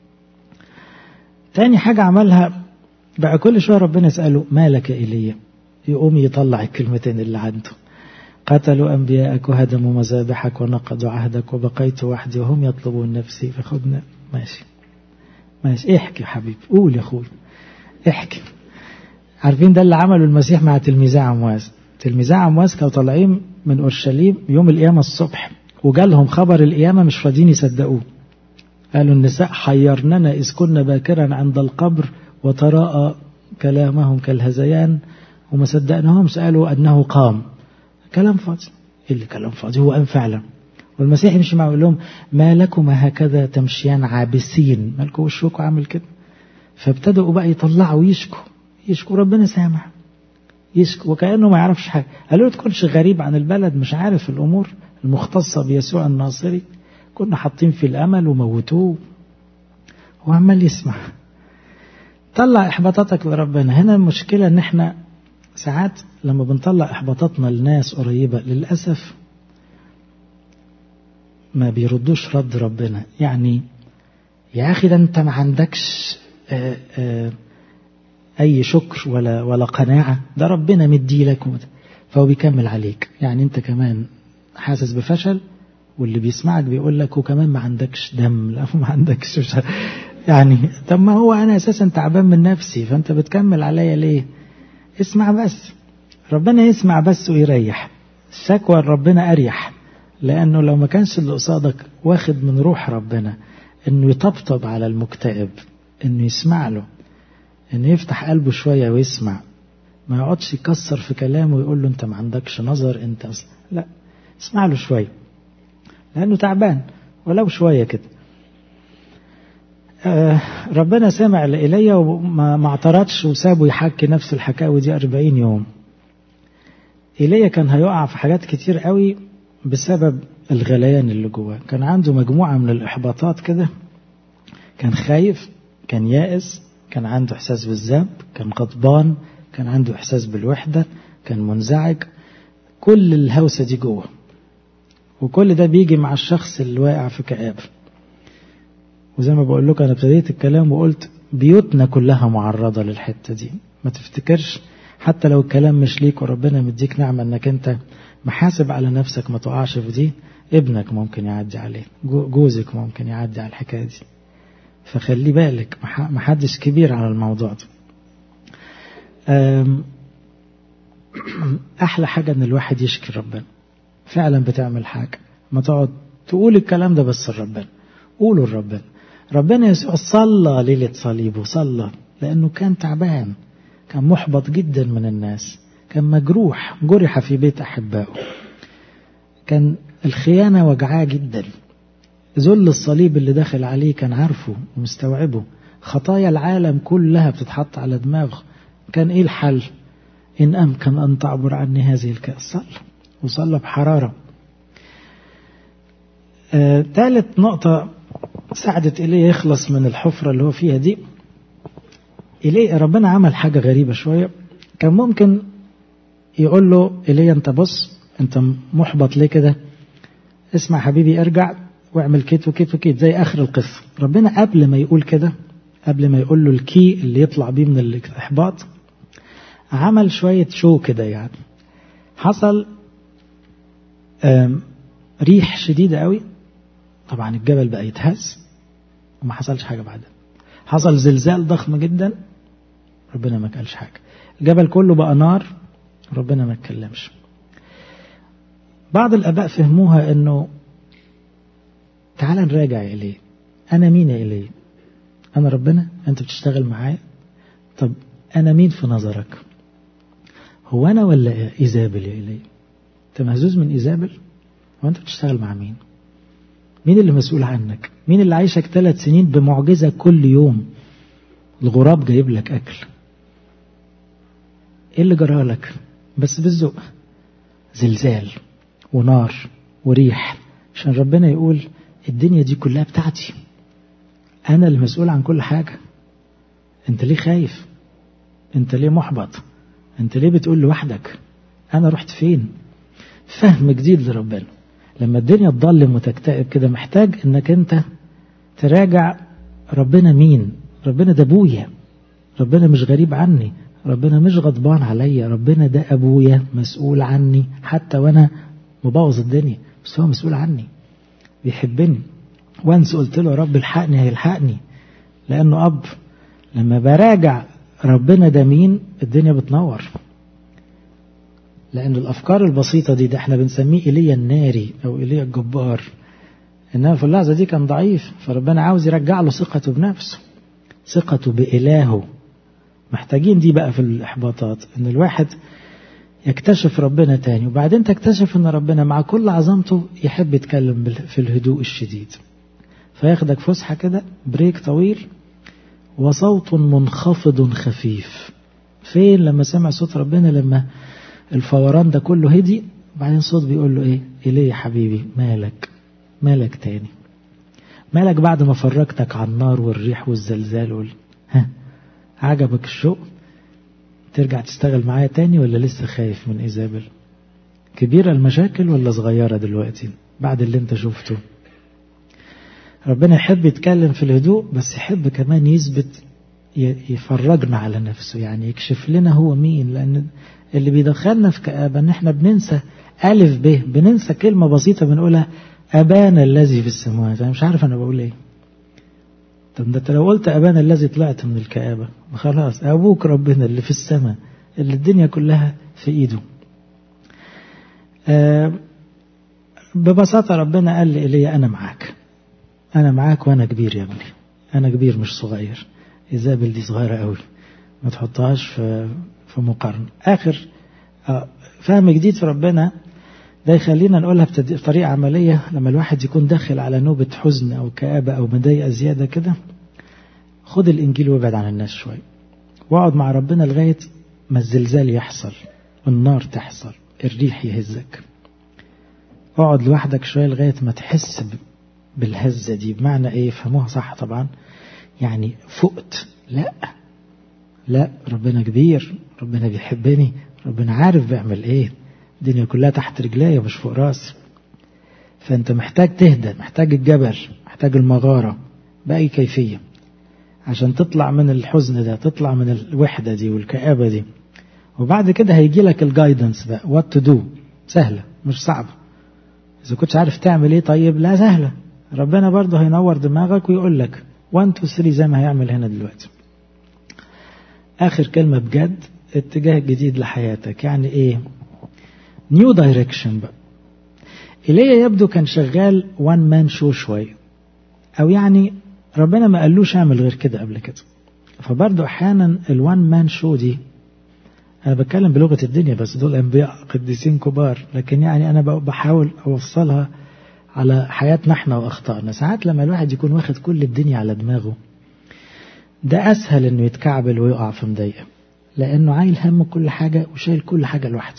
تاني حاجة عملها بقى كل شوية ربنا يسأله مالك يا إيليا، يقوم يطلع الكلمتين اللي عنده: قتلوا أنبياءك وهدموا مذابحك ونقضوا عهدك وبقيت وحدي وهم يطلبون نفسي فخذنا. ماشي احكي يا حبيبي، قول يا أخوي احكي. عارفين ده اللي عمله المسيح مع تلميذي عمواس. تلميذي عمواس كانوا طالعين من أورشليم يوم القيامة الصبح، وجالهم خبر القيامة مش راضيين يصدقوه. قالوا النساء حيرننا إذ كنا باكرا عند القبر وتراءى كلامهم كالهذيان، وما صدقناهمش. قالوا أنه قام. كلام فاضي. إيه اللي كلام فاضي؟ هو قام فعلا. والمسيح يمشي معه يقول لهم ما لكم هكذا تمشيان عابسين، مالكم وشكوا عامل كده. فابتدأوا بقى يطلعوا يشكوا ربنا سامح، يشكوا وكأنه ما يعرفش حاجة. قالوا له تكونش غريب عن البلد، مش عارف الأمور المختصة بيسوع الناصري، كنا حاطين في الأمل وموتوه. هو عمال يسمع. طلع إحباطاتك لربنا. هنا المشكلة ان احنا ساعات لما بنطلع إحباطاتنا لناس قريبة للأسف ما بيردوش رد ربنا. يعني يا أخي ده أنت ما عندكش أي شكر ولا قناعة، ده ربنا مدي لك، فهو بيكمل عليك. يعني أنت كمان حاسس بفشل، واللي بيسمعك بيقول لك وكمان ما عندكش دم، لا ما عندكش يعني طب ما هو أنا أساسا تعبان من نفسي، فأنت بتكمل عليا ليه؟ اسمع بس، ربنا يسمع بس ويريح. الشكوى ربنا أريح، لأنه لو ما كانش اللي قصادك واخد من روح ربنا إنه يطبطب على المكتئب، إنه يسمع له، إنه يفتح قلبه شوية ويسمع، ما يقعدش يكسر في كلامه ويقول له أنت ما عندكش نظر، أنت لا، اسمع له شوية لأنه تعبان ولو شوية كده. ربنا سمع لإيليا وما اعترضش وسابه يحكي نفس الحكاوي دي 40 يوم. إيليا كان هيقع في حاجات كتير قوي بسبب الغليان اللي جواه. كان عنده مجموعة من الإحباطات كده، كان خايف، كان يائس، كان عنده إحساس بالذنب، كان غضبان، كان عنده إحساس بالوحدة، كان منزعج. كل الهوسة دي جوه، وكل ده بيجي مع الشخص اللي واقع في كآبة. وزي ما بقول لكم أنا ابتديت الكلام وقلت بيوتنا كلها معرضة للحتة دي. ما تفتكرش حتى لو الكلام مش ليك وربنا مديك نعمة انك انت محاسب على نفسك ما تقعش في دي، ابنك ممكن يعدي عليه، جوزك ممكن يعدي على الحكاية دي. فخلي بالك، محدش كبير على الموضوع ده. احلى حاجة ان الواحد يشكي ربنا. فعلا بتعمل حاجة، ما تقعد تقول الكلام ده بس لربنا، قوله لربنا. ربنا يسوع صلى ليلة صليبه، صلى لأنه كان تعبان، كان محبط جدا من الناس، كان مجروح، جرح في بيت أحبائه، كان الخيانة وجعاه جدا، ذل الصليب اللي داخل عليه كان عارفه ومستوعبه، خطايا العالم كلها بتتحط على دماغه. كان إيه الحل؟ إن أمكن أن تعبر عني هذه الكأس. صلى وصلى بحرارة. ثالث نقطة ساعدت إليه يخلص من الحفرة اللي هو فيها دي. إليه ربنا عمل حاجة غريبة شوية. كان ممكن يقول له إليه أنت بص، أنت محبط ليه كده؟ اسمع حبيبي، ارجع واعمل كيت وكيت وكيت زي آخر القصة. ربنا قبل ما يقول كده، قبل ما يقول له الكي اللي يطلع بيه من الإحباط، عمل شوية شو كده. يعني حصل ريح شديدة قوي، طبعا الجبل بقى يتهز وما حصلش حاجة بعدها. حصل زلزال ضخم جدا، ربنا ما قالش حاجة. الجبل كله بقى نار، ربنا ما اتكلمش. بعض الآباء فهموها انه تعال نراجع إليه. أنا مين يا إليه؟ أنا ربنا؟ أنت بتشتغل معايا؟ طب أنا مين في نظرك؟ هو أنا ولا إيزابل يا إليه؟ أنت مهزوز من إيزابل؟ وأنت بتشتغل مع مين؟ مين اللي مسؤول عنك؟ مين اللي عايشك 3 سنين بمعجزة كل يوم؟ الغراب جايب لك أكل. إيه اللي جرى لك؟ بس بالذوق، زلزال ونار وريح، عشان ربنا يقول الدنيا دي كلها بتاعتي، أنا المسؤول عن كل حاجة. أنت ليه خايف؟ أنت ليه محبط؟ أنت ليه بتقول لوحدك؟ أنا رحت فين؟ فهم جديد لربنا. لما الدنيا تضلم وتكتئب كده محتاج أنك أنت تراجع ربنا مين؟ ربنا ده أبويا، ربنا مش غريب عني، ربنا مش غضبان عليا، ربنا ده أبويا مسؤول عني حتى وأنا مبوظ الدنيا، بس هو مسؤول عني، بيحبني. وانس قلت له رب الحقني هيلحقني، لأنه أب. لما براجع ربنا ده مين الدنيا بتنور. لأن الأفكار البسيطة ده احنا بنسميه إيليا الناري أو إيليا الجبار، إنما في اللحظة دي كان ضعيف، فربنا عاوز يرجع له ثقته بنفسه، ثقته بإلهه. محتاجين دي بقى في الإحباطات، إن الواحد يكتشف ربنا تاني، وبعدين تكتشف إن ربنا مع كل عظمته يحب يتكلم في الهدوء الشديد، فياخدك فسحة كده، بريك طويل، وصوت منخفض خفيف. فين لما سمع صوت ربنا؟ لما الفوران ده كله هدي، بعدين صوت بيقول له ايه؟ إليه يا حبيبي، مالك تاني؟ مالك بعد ما فرجتك على النار والريح والزلزال عجبك الشوق؟ ترجع تشتغل معايا تاني ولا لسه خايف من إيزابل؟ كبيرة المشاكل ولا صغيرة دلوقتي بعد اللي انت شفته؟ ربنا يحب يتكلم في الهدوء، بس يحب كمان يثبت، يفرجنا على نفسه، يعني يكشف لنا هو مين. لأن اللي بيدخلنا في كآبة ان احنا بننسى ألف ب، بننسى كلمة بسيطة بنقولها، أبانا الذي في السماوات. أنا مش عارف أنا بقول إيه. طب ده لو قلت أبانا الذي طلعت من الكآبة، خلاص أبوك ربنا اللي في السماء، اللي الدنيا كلها في إيده. ببساطة ربنا قال لي أنا معاك وأنا كبير يا ابني، أنا كبير مش صغير. إيزابل دي صغيرة قوي، ما تحطهاش في مقارنة. آخر فهم جديد في ربنا ده يخلينا نقولها بطريقة عملية. لما الواحد يكون داخل على نوبة حزن أو كآبة أو مضايقة زيادة كده، خد الإنجيل وابعد عن الناس شوي، واقعد مع ربنا لغاية ما الزلزال يحصل، النار تحصل، الريح يهزك. اقعد لوحدك شوية لغاية ما تحس بالهزة دي. بمعنى ايه؟ فهموها صح طبعا، يعني فقت. لا ربنا كبير، ربنا بيحبني، ربنا عارف بيعمل ايه، الدنيا كلها تحت رجليا مش فوق راسي. فانت محتاج تهدى، محتاج الجبل، محتاج المغارة بأي كيفية عشان تطلع من الحزن ده، تطلع من الوحدة دي والكآبة دي. وبعد كده هيجي لك الجايدنس بقى، what to do. سهلة مش صعبة. إذا كنتش عارف تعمل ايه، طيب لا سهلة، ربنا برضه هينور دماغك ويقول لك 1 2 3 زي ما هيعمل هنا دلوقتي. آخر كلمة بجد، اتجاه جديد لحياتك. يعني ايه؟ نيو دايركشن بقى. إليه يبدو كان شغال وان مان شو شوية، أو يعني ربنا ما قالوش اعمل غير كده قبل كده. فبرضه أحيانا الوان مان شو دي، أنا بتكلم بلغة الدنيا بس دول أنبياء قديسين كبار، لكن يعني أنا بحاول أوصلها على حياتنا احنا وأخطائنا. ساعات لما الواحد يكون واخد كل الدنيا على دماغه، ده أسهل إنه يتكعبل ويقع في مضايقة، لأنه عايل هم كل حاجة وشايل كل حاجة لوحده.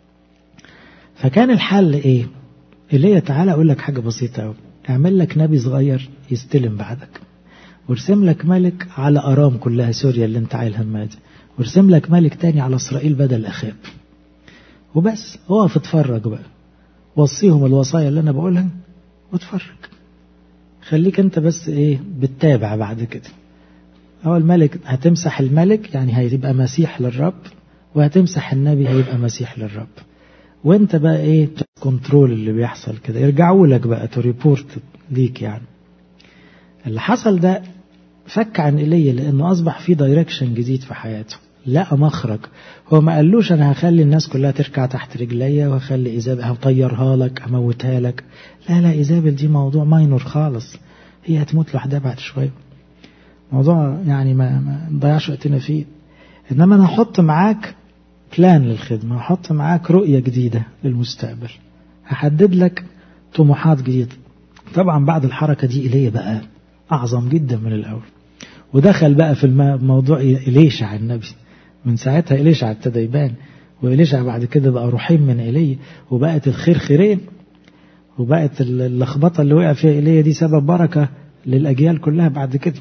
فكان الحل إيه؟ إليه تعالى أقول لك حاجة بسيطة أوي، اعمل لك نبي صغير يستلم بعدك، وارسم لك ملك على أرام كلها سوريا اللي انت عايل همها دي، وارسم لك ملك تاني على إسرائيل بدل أخاب، وبس. اقف اتفرج بقى، وصيهم الوصايا اللي أنا بقولها واتفرج. خليك انت بس ايه بتتابع. بعد كده هو الملك هتمسح الملك، يعني هيبقى مسيح للرب، وهتمسح النبي هيبقى مسيح للرب، وانت بقى ايه كنترول اللي بيحصل كده، يرجعوا لك بقى تو ريبورت ليك. يعني اللي حصل ده فك عن إليه، لأنه أصبح في دايركشن جديد في حياته، لقى مخرج. هو ما قالوش أنا هخلي الناس كلها تركع تحت رجليا وهخلي إيزابل هطيرها لك هموتها لك. لا إيزابل دي موضوع ماينور خالص، هي هتموت لوحدها بعد شوية، موضوع يعني ما نضيعش وقتنا فيه. إنما أنا هحط معاك بلان للخدمة، هحط معاك رؤية جديدة للمستقبل، هحدد لك طموحات جديدة. طبعا بعد الحركة دي إليه بقى أعظم جدا من الأول، ودخل بقى في الموضوع إليشع النبي. من ساعتها إليشع ابتدى يبان، وإليشع بعد كده بقى رحيم من إيليا، وبقت الخير خيرين، وبقت اللخبطة اللي وقع فيها إيليا دي سبب بركة للأجيال كلها بعد كده.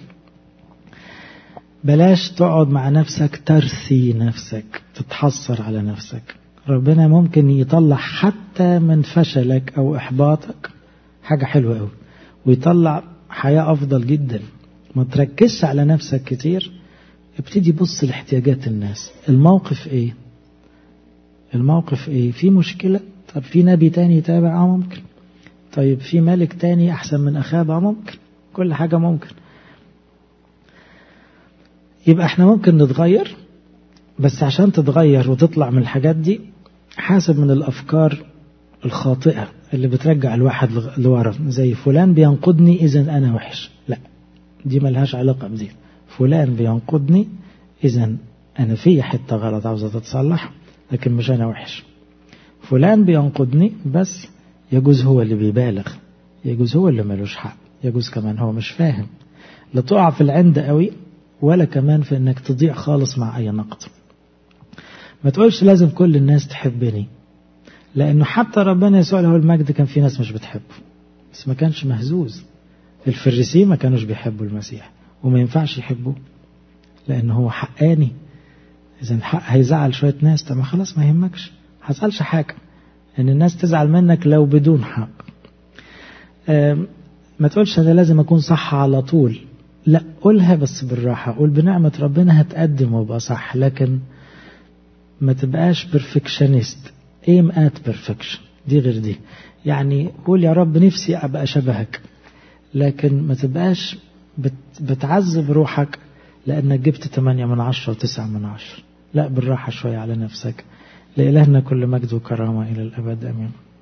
بلاش تقعد مع نفسك ترثي نفسك، تتحسر على نفسك. ربنا ممكن يطلع حتى من فشلك أو إحباطك حاجة حلوة أوي، ويطلع حياة أفضل جدا. ما تركزش على نفسك كتير، ابتدي بص لاحتياجات الناس. الموقف ايه؟ الموقف ايه؟ في مشكلة؟ طب في نبي تاني يتابع؟ ممكن. طيب في ملك تاني أحسن من أخاب؟ ممكن. كل حاجة ممكن. يبقى احنا ممكن نتغير، بس عشان تتغير وتطلع من الحاجات دي حاسب من الأفكار الخاطئة اللي بترجع الواحد لورا، زي فلان بينقدني إذن أنا وحش. لا، دي ملهاش علاقة بدي. فلان بينقدني إذن أنا في حتة غلط عاوزة تتصلح، لكن مش أنا وحش. فلان بينقدني بس يجوز هو اللي بيبالغ، يجوز هو اللي ملوش حق، يجوز كمان هو مش فاهم. لا تقع في العند قوي، ولا كمان في انك تضيع خالص مع اي نقد. ما تقولش لازم كل الناس تحبني، لانه حتى ربنا يسوع له المجد كان في ناس مش بتحبه، بس ما كانش مهزوز. الفريسيين ما كانوش بيحبوا المسيح، وما ينفعش يحبوه لانه هو حقاني. اذا الحق هيزعل شوية ناس، طب خلاص ما يهمكش، حصلش حاجة ان الناس تزعل منك لو بدون حق. ما تقولش انا لازم اكون صح على طول، لا، قولها بس بالراحة. قول بنعمة ربنا هتقدم ويبقى صح، لكن ما تبقاش perfectionist. aim at perfection، دي غير دي. يعني قول يا رب نفسي أبقى شبهك، لكن ما تبقاش بتعذب روحك لأنك جبت 8/10 و9/10. لا، بالراحة شوية على نفسك. لإلهنا كل مجد وكرامة إلى الأبد، أمين.